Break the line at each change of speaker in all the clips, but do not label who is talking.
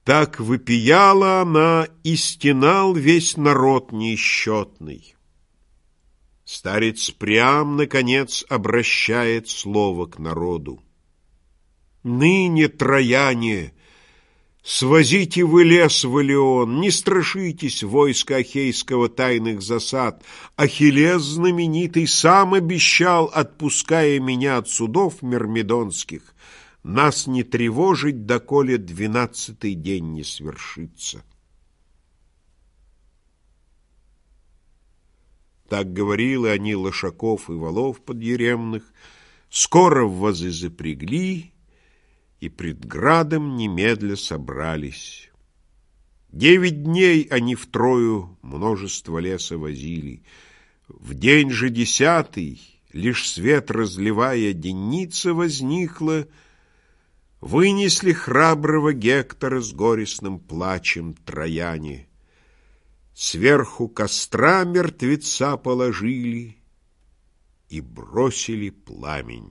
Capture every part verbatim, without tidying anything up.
Так выпияла она, и стенал весь народ несчетный. Старец Приам, наконец, обращает слово к народу. «Ныне, трояне, свозите вы лес в Илион, не страшитесь войска Ахейского тайных засад. Ахиллес знаменитый сам обещал, отпуская меня от судов мирмидонских, нас не тревожить, доколе двенадцатый день не свершится». Так говорил, и они лошаков и волов подъеремных скоро в возы запрягли, и пред градом немедля собрались. Девять дней они втрою множество леса возили. В день же десятый, лишь свет разливая, денница возникла, вынесли храброго Гектора с горестным плачем трояне. Сверху костра мертвеца положили и бросили пламень.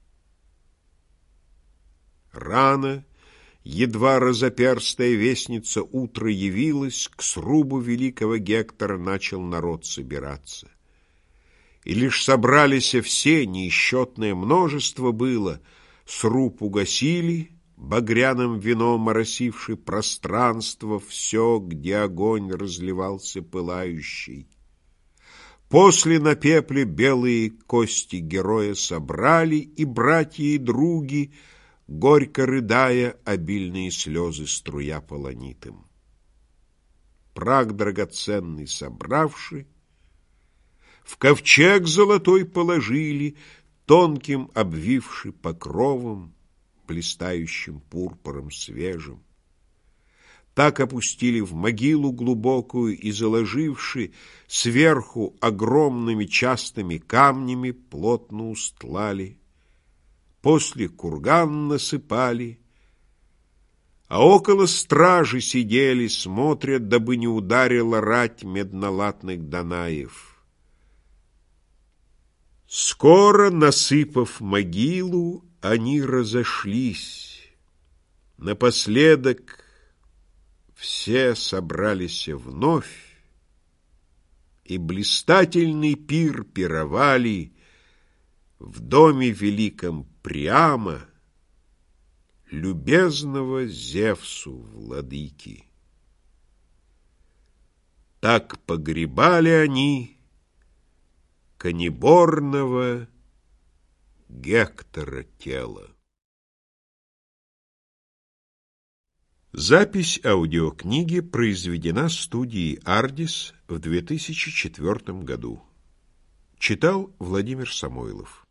Рано, едва разоперстая вестница утро явилась, к срубу великого Гектора начал народ собираться. И лишь собрались все, неисчетное множество было, сруб угасили, багряным вином оросивший пространство все, где огонь разливался пылающий. После на пепле белые кости героя собрали, и братья и други, горько рыдая, обильные слезы струя полонит им. Прах драгоценный собравши, в ковчег золотой положили, тонким обвивши покровом, блистающим пурпуром свежим. Так опустили в могилу глубокую и, заложивши, сверху огромными частыми камнями плотно устлали. После курган насыпали, а около стражи сидели, смотрят, дабы не ударила рать меднолатных данаев. Скоро, насыпав могилу, они разошлись. Напоследок все собрались вновь, и блистательный пир пировали в доме великом Приама, любезного Зевсу владыки. Так погребали они конеборного Гектора тело. Запись аудиокниги произведена студией «Ардис» в две тысячи четвёртом году. Читал Владимир Самойлов.